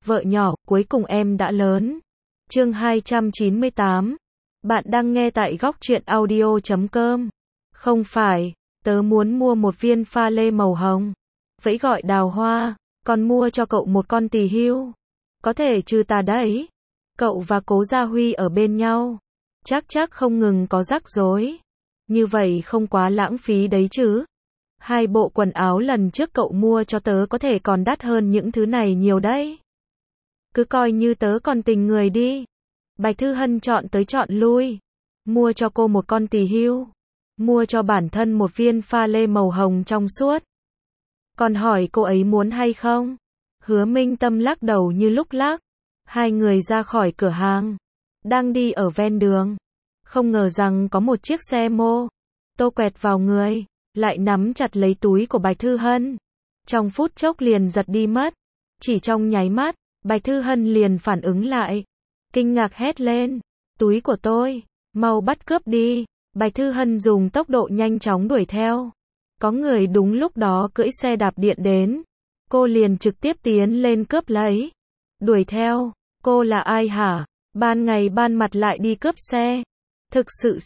vợ nhỏ, cuối cùng em đã lớn. Chương 298. Bạn đang nghe tại góc truyện audio.com. Không phải, tớ muốn mua một viên pha lê màu hồng. Vẫy gọi Đào Hoa, còn mua cho cậu một con tỳ hưu. Có thể trừ tà đấy. Cậu và Cố Gia Huy ở bên nhau. Chắc không ngừng có rắc rối. Như vậy không quá lãng phí đấy chứ. 2 bộ quần áo lần trước cậu mua cho tớ có thể còn đắt hơn những thứ này nhiều đấy. Cứ coi như tớ còn tình người đi. Bạch Thư Hân chọn tới chọn lui. Mua cho cô một con tỳ hưu. Mua cho bản thân một viên pha lê màu hồng trong suốt. Còn hỏi cô ấy muốn hay không? Hứa Minh Tâm lắc đầu như lúc lắc. Hai người ra khỏi cửa hàng. Đang đi ở ven đường. Không ngờ rằng có một chiếc xe mô tô quẹt vào người. Lại nắm chặt lấy túi của Bạch Thư Hân. Trong phút chốc liền giật đi mất. Chỉ trong nháy mắt, Bạch Thư Hân liền phản ứng lại. Kinh ngạc hét lên. Túi của tôi, mau bắt cướp đi. Bạch Thư Hân dùng tốc độ nhanh chóng đuổi theo. Có người đúng lúc đó cưỡi xe đạp điện đến. Cô liền trực tiếp tiến lên cướp lấy. Đuổi theo, cô là ai hả? Ban ngày ban mặt lại đi cướp xe. Thực sự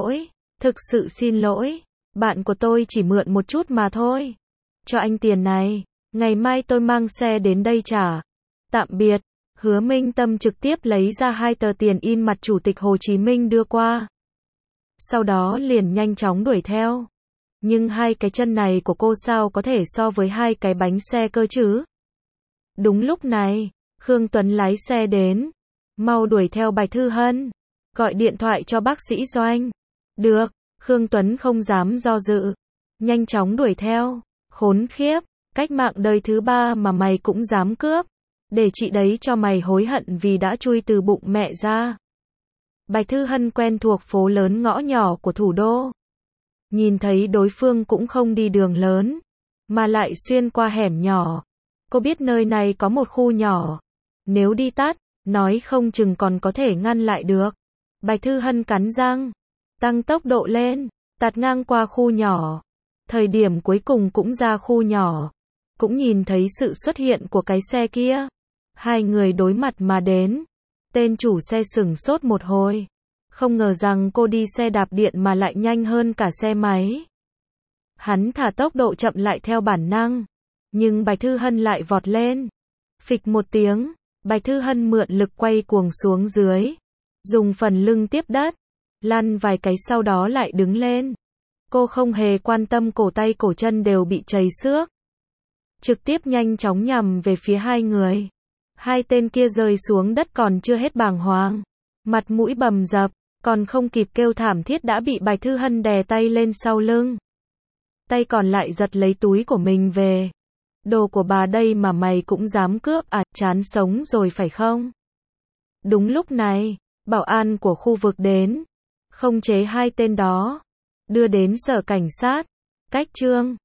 xin lỗi. Bạn của tôi chỉ mượn một chút mà thôi. Cho anh tiền này, ngày mai tôi mang xe đến đây trả. Tạm biệt. Hứa Minh Tâm trực tiếp lấy ra 2 tờ tiền in mặt Chủ tịch Hồ Chí Minh đưa qua. Sau đó liền nhanh chóng đuổi theo. Nhưng 2 cái chân này của cô sao có thể so với 2 cái bánh xe cơ chứ? Đúng lúc này, Khương Tuấn lái xe đến. Mau đuổi theo Bạch Thư Hân. Gọi điện thoại cho bác sĩ Doanh. Được, Khương Tuấn không dám do dự. Nhanh chóng đuổi theo. Khốn khiếp, cách mạng đời thứ 3 mà mày cũng dám cướp. Để chị đấy cho mày hối hận vì đã chui từ bụng mẹ ra. Bạch Thư Hân quen thuộc phố lớn ngõ nhỏ của thủ đô. Nhìn thấy đối phương cũng không đi đường lớn, mà lại xuyên qua hẻm nhỏ. Cô biết nơi này có một khu nhỏ. Nếu đi tắt, nói không chừng còn có thể ngăn lại được. Bạch Thư Hân cắn răng, tăng tốc độ lên, tạt ngang qua khu nhỏ. Thời điểm cuối cùng cũng ra khu nhỏ. Cũng nhìn thấy sự xuất hiện của cái xe kia. 2 người đối mặt mà đến. Tên chủ xe sửng sốt một hồi. Không ngờ rằng cô đi xe đạp điện mà lại nhanh hơn cả xe máy. Hắn thả tốc độ chậm lại theo bản năng. Nhưng Bạch Thư Hân lại vọt lên. Phịch một tiếng, Bạch Thư Hân mượn lực quay cuồng xuống dưới. Dùng phần lưng tiếp đất. Lăn vài cái sau đó lại đứng lên. Cô không hề quan tâm cổ tay cổ chân đều bị trầy xước. Trực tiếp nhanh chóng nhằm về phía 2 người. 2 tên kia rơi xuống đất còn chưa hết bàng hoàng. Mặt mũi bầm dập, còn không kịp kêu thảm thiết đã bị Bạch Thư Hân đè tay lên sau lưng. Tay còn lại giật lấy túi của mình về. Đồ của bà đây mà mày cũng dám cướp à, chán sống rồi phải không? Đúng lúc này, bảo an của khu vực đến. Khống chế 2 tên đó. Đưa đến sở cảnh sát. Cách chương